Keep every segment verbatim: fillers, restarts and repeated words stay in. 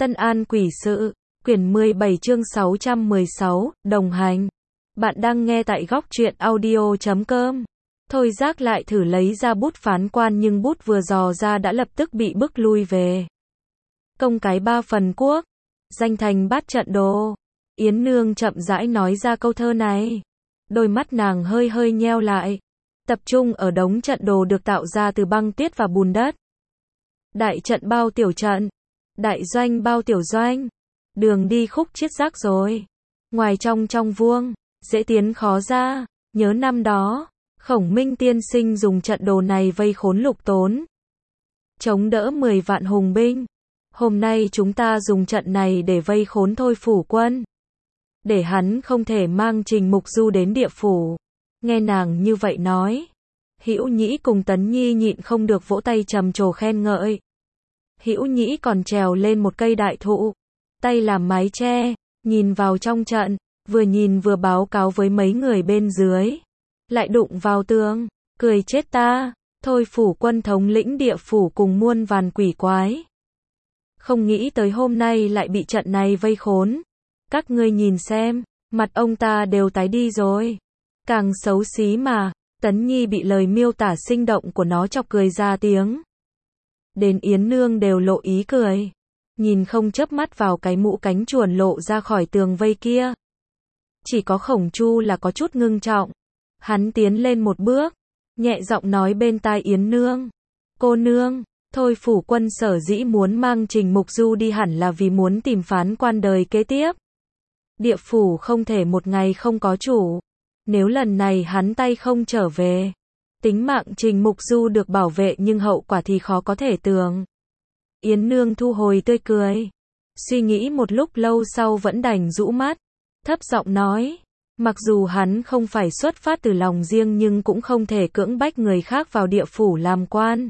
Tân An Quỷ Sự, quyển mười bảy chương sáu trăm mười sáu, đồng hành. Bạn đang nghe tại góc truyện audio chấm com. Thôi Giác lại thử lấy ra bút phán quan nhưng bút vừa dò ra đã lập tức bị bức lui về. Công cái ba phần quốc, danh thành bát trận đồ. Yến Nương chậm rãi nói ra câu thơ này. Đôi mắt nàng hơi hơi nheo lại. Tập trung ở đống trận đồ được tạo ra từ băng tuyết và bùn đất. Đại trận bao tiểu trận. Đại doanh bao tiểu doanh. Đường đi khúc chiết rác rồi. Ngoài trong trong vuông, dễ tiến khó ra. Nhớ năm đó, Khổng Minh tiên sinh dùng trận đồ này vây khốn Lục Tốn, chống đỡ mười vạn hùng binh. Hôm nay chúng ta dùng trận này để vây khốn Thôi Phủ Quân, để hắn không thể mang Trình Mục Du đến địa phủ. Nghe nàng như vậy nói, Hữu Nhĩ cùng Tấn Nhi nhịn không được vỗ tay trầm trồ khen ngợi. Hữu Nhĩ còn trèo lên một cây đại thụ, tay làm mái che, nhìn vào trong trận, vừa nhìn vừa báo cáo với mấy người bên dưới. Lại đụng vào tường, cười chết ta, Thôi Phủ Quân thống lĩnh địa phủ cùng muôn vàn quỷ quái. Không nghĩ tới hôm nay lại bị trận này vây khốn. Các ngươi nhìn xem, mặt ông ta đều tái đi rồi. Càng xấu xí mà. Tấn Nhi bị lời miêu tả sinh động của nó chọc cười ra tiếng. Đến Yến Nương đều lộ ý cười, nhìn không chớp mắt vào cái mũ cánh chuồn lộ ra khỏi tường vây kia. Chỉ có Khổng Chu là có chút ngưng trọng. Hắn tiến lên một bước, nhẹ giọng nói bên tai Yến Nương. Cô nương, Thôi Phủ Quân sở dĩ muốn mang Trình Mục Du đi hẳn là vì muốn tìm phán quan đời kế tiếp. Địa phủ không thể một ngày không có chủ. Nếu lần này hắn tay không trở về, tính mạng Trình Mục Du được bảo vệ nhưng hậu quả thì khó có thể tưởng. Yến Nương thu hồi tươi cười, suy nghĩ một lúc lâu sau vẫn đành rũ mắt, thấp giọng nói, mặc dù hắn không phải xuất phát từ lòng riêng nhưng cũng không thể cưỡng bách người khác vào địa phủ làm quan.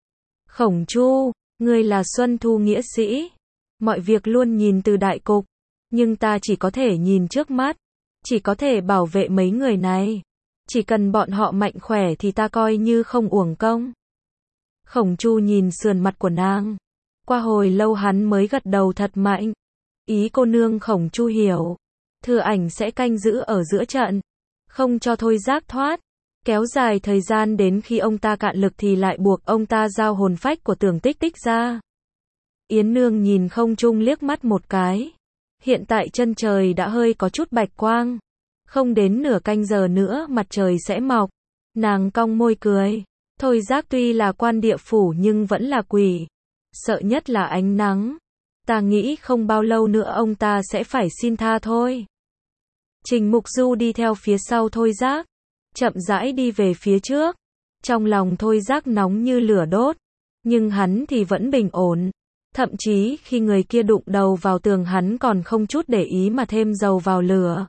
Khổng Chu, ngươi là Xuân Thu nghĩa sĩ, mọi việc luôn nhìn từ đại cục, nhưng ta chỉ có thể nhìn trước mắt, chỉ có thể bảo vệ mấy người này. Chỉ cần bọn họ mạnh khỏe thì ta coi như không uổng công. Khổng Chu nhìn sườn mặt của nàng. Qua hồi lâu hắn mới gật đầu thật mạnh. Ý cô nương Khổng Chu hiểu. Thừa Ảnh sẽ canh giữ ở giữa trận, không cho Thôi Giác thoát. Kéo dài thời gian đến khi ông ta cạn lực thì lại buộc ông ta giao hồn phách của Tưởng Tích Tích ra. Yến Nương nhìn không trung liếc mắt một cái. Hiện tại chân trời đã hơi có chút bạch quang. Không đến nửa canh giờ nữa mặt trời sẽ mọc. Nàng cong môi cười. Thôi Giác tuy là quan địa phủ nhưng vẫn là quỷ. Sợ nhất là ánh nắng. Ta nghĩ không bao lâu nữa ông ta sẽ phải xin tha thôi. Trình Mục Du đi theo phía sau Thôi Giác, chậm rãi đi về phía trước. Trong lòng Thôi Giác nóng như lửa đốt, nhưng hắn thì vẫn bình ổn. Thậm chí khi người kia đụng đầu vào tường hắn còn không chút để ý mà thêm dầu vào lửa.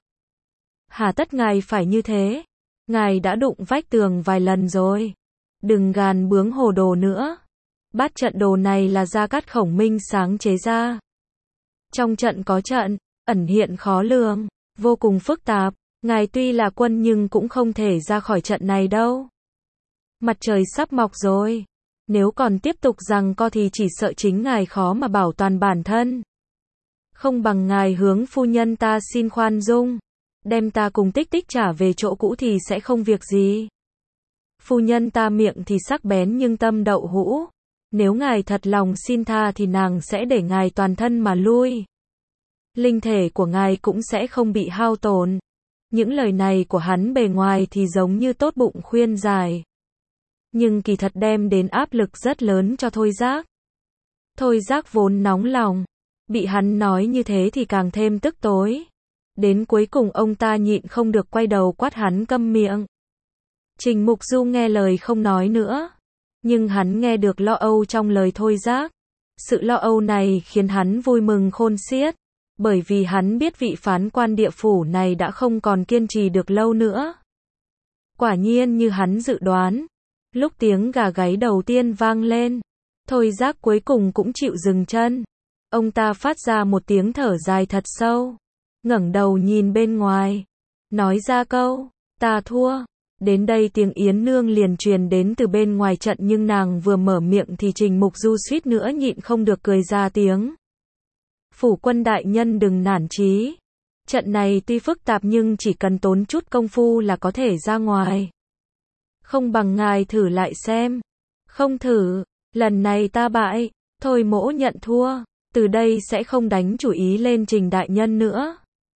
Hà tất ngài phải như thế? Ngài đã đụng vách tường vài lần rồi. Đừng gàn bướng hồ đồ nữa. Bát trận đồ này là Gia Cát Khổng Minh sáng chế ra. Trong trận có trận, ẩn hiện khó lường, vô cùng phức tạp. Ngài tuy là quân nhưng cũng không thể ra khỏi trận này đâu. Mặt trời sắp mọc rồi. Nếu còn tiếp tục giằng co thì chỉ sợ chính ngài khó mà bảo toàn bản thân. Không bằng ngài hướng phu nhân ta xin khoan dung. Đem ta cùng Tích Tích trả về chỗ cũ thì sẽ không việc gì. Phu nhân ta miệng thì sắc bén nhưng tâm đậu hũ. Nếu ngài thật lòng xin tha thì nàng sẽ để ngài toàn thân mà lui. Linh thể của ngài cũng sẽ không bị hao tổn. Những lời này của hắn bề ngoài thì giống như tốt bụng khuyên giải, nhưng kỳ thật đem đến áp lực rất lớn cho Thôi Giác. Thôi Giác vốn nóng lòng, bị hắn nói như thế thì càng thêm tức tối. Đến cuối cùng ông ta nhịn không được quay đầu quát hắn câm miệng. Trình Mục Du nghe lời không nói nữa, nhưng hắn nghe được lo âu trong lời Thôi Giác. Sự lo âu này khiến hắn vui mừng khôn xiết, bởi vì hắn biết vị phán quan địa phủ này đã không còn kiên trì được lâu nữa. Quả nhiên như hắn dự đoán, lúc tiếng gà gáy đầu tiên vang lên, Thôi Giác cuối cùng cũng chịu dừng chân. Ông ta phát ra một tiếng thở dài thật sâu, ngẩng đầu nhìn bên ngoài, nói ra câu, ta thua. Đến đây tiếng Yến Nương liền truyền đến từ bên ngoài trận nhưng nàng vừa mở miệng thì Trình Mục Du suýt nữa nhịn không được cười ra tiếng. Phủ quân đại nhân đừng nản chí. Trận này tuy phức tạp nhưng chỉ cần tốn chút công phu là có thể ra ngoài. Không bằng ngài thử lại xem. Không thử, lần này ta bại, thôi mỗ nhận thua, từ đây sẽ không đánh chủ ý lên Trình đại nhân nữa.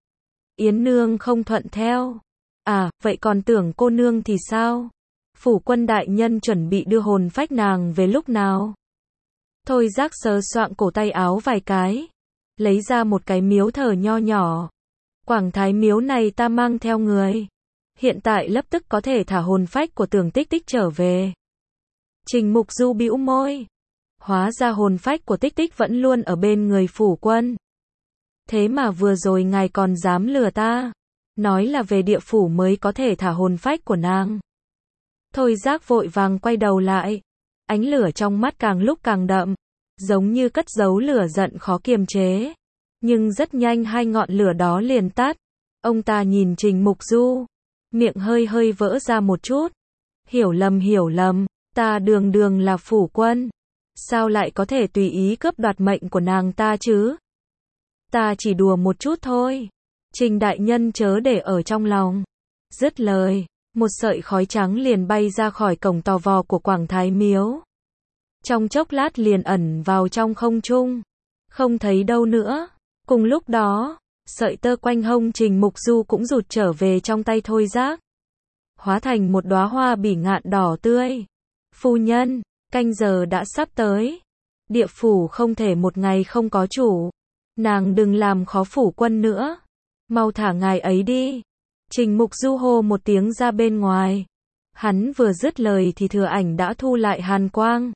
Yến nương không thuận theo. À, vậy còn tưởng cô nương thì sao? Phủ quân đại nhân chuẩn bị đưa hồn phách nàng về lúc nào? Thôi Giác sờ soạng cổ tay áo vài cái, lấy ra một cái miếu thờ nho nhỏ. Quảng Thái miếu này ta mang theo người. Hiện tại lập tức có thể thả hồn phách của Tưởng Tích Tích trở về. Trình Mục Du bĩu môi. Hóa ra hồn phách của Tích Tích vẫn luôn ở bên người phủ quân. Thế mà vừa rồi ngài còn dám lừa ta. Nói là về địa phủ mới có thể thả hồn phách của nàng. Thôi Giác vội vàng quay đầu lại. Ánh lửa trong mắt càng lúc càng đậm. Giống như cất giấu lửa giận khó kiềm chế. Nhưng rất nhanh hai ngọn lửa đó liền tắt. Ông ta nhìn Trình Mục Du. Miệng hơi hơi vỡ ra một chút. Hiểu lầm hiểu lầm. Ta đường đường là phủ quân. Sao lại có thể tùy ý cướp đoạt mệnh của nàng ta chứ? Ta chỉ đùa một chút thôi. Trình đại nhân chớ để ở trong lòng. Dứt lời, một sợi khói trắng liền bay ra khỏi cổng tò vò của Quảng Thái miếu. Trong chốc lát liền ẩn vào trong không trung. Không thấy đâu nữa. Cùng lúc đó, sợi tơ quanh hông Trình Mục Du cũng rụt trở về trong tay Thôi Giác. Hóa thành một đóa hoa bỉ ngạn đỏ tươi. Phu nhân, canh giờ đã sắp tới. Địa phủ không thể một ngày không có chủ. Nàng đừng làm khó phủ quân nữa. Mau thả ngài ấy đi. Trình Mục Du hô một tiếng ra bên ngoài. Hắn vừa dứt lời thì Thừa Ảnh đã thu lại hàn quang.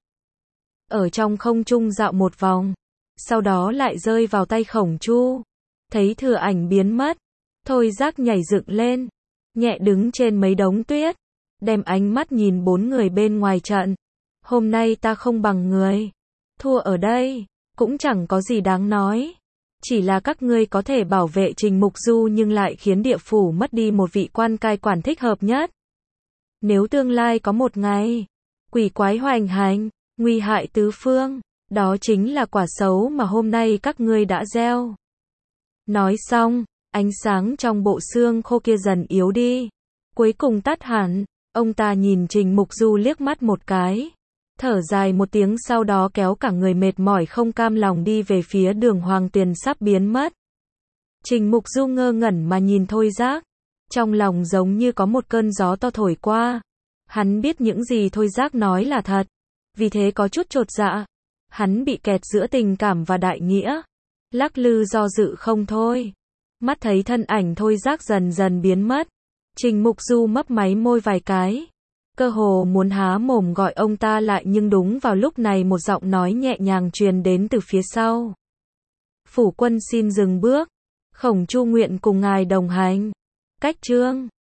Ở trong không trung dạo một vòng. Sau đó lại rơi vào tay Khổng Chu. Thấy Thừa Ảnh biến mất. Thôi Giác nhảy dựng lên. Nhẹ đứng trên mấy đống tuyết. Đem ánh mắt nhìn bốn người bên ngoài trận. Hôm nay ta không bằng người. Thua ở đây. Cũng chẳng có gì đáng nói. Chỉ là các ngươi có thể bảo vệ Trình Mục Du nhưng lại khiến địa phủ mất đi một vị quan cai quản thích hợp nhất. Nếu tương lai có một ngày, quỷ quái hoành hành, nguy hại tứ phương, đó chính là quả xấu mà hôm nay các ngươi đã gieo. Nói xong, ánh sáng trong bộ xương khô kia dần yếu đi. Cuối cùng tắt hẳn, ông ta nhìn Trình Mục Du liếc mắt một cái. Thở dài một tiếng sau đó kéo cả người mệt mỏi không cam lòng đi về phía đường Hoàng Tuyền sắp biến mất. Trình Mục Du ngơ ngẩn mà nhìn Thôi Giác. Trong lòng giống như có một cơn gió to thổi qua. Hắn biết những gì Thôi Giác nói là thật. Vì thế có chút chột dạ. Hắn bị kẹt giữa tình cảm và đại nghĩa. Lắc lư do dự không thôi. Mắt thấy thân ảnh Thôi Giác dần dần biến mất. Trình Mục Du mấp máy môi vài cái. Cơ hồ muốn há mồm gọi ông ta lại nhưng đúng vào lúc này một giọng nói nhẹ nhàng truyền đến từ phía sau. Phủ quân xin dừng bước. Khổng Chu nguyện cùng ngài đồng hành. Cách chương